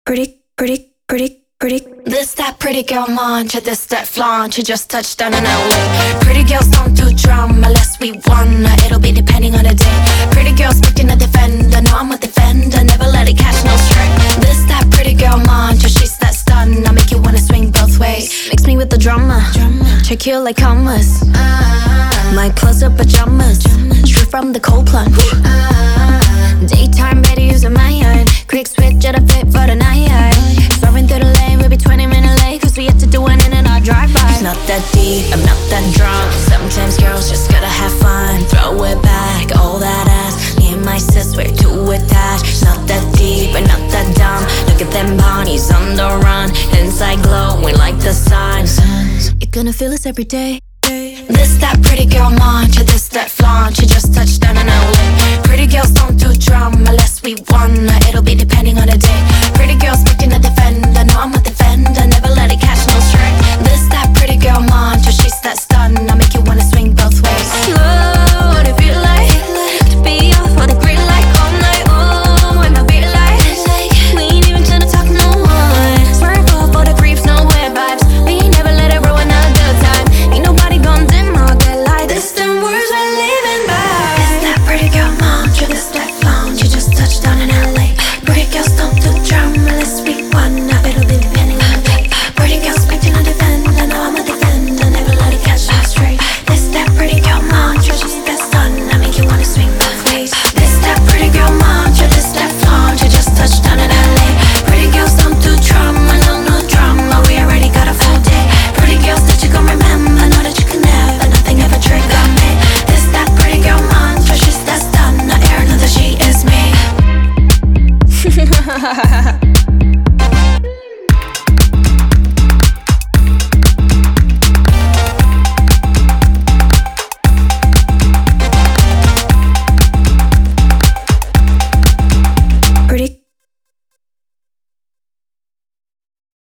This that pretty girl mantra, this that flaunt. You just touched down in LA. Pretty girls don't do drama unless we wanna. It'll be depending on the day. Pretty girls picking a defender. No, I'm a defender, never let it catch no stray. This that pretty girl mantra, she's that stun. I make you wanna swing both ways. Mix me with the drama. Check you like commas. My clothes are pajamas. Straight from the cold plunge. Daytime better using my iron. Quick switch at a fit for the night. Swerving through the lane, we'll be 20 minutes late, cause we have to do it in and out drive-by. It's not that deep, I'm not that drunk. Sometimes girls just gotta have fun. Throw it back, all that ass. Me and my sis, we're too attached. It's not that deep, and not that dumb. Look at them bodies on the run. Inside glowing like the sun. You're gonna feel this every day. This that pretty girl mantra, this that flaunt. You just touched down in LA. Pretty girls don't do drama unless we wanna. It'll be depending on the day. Pretty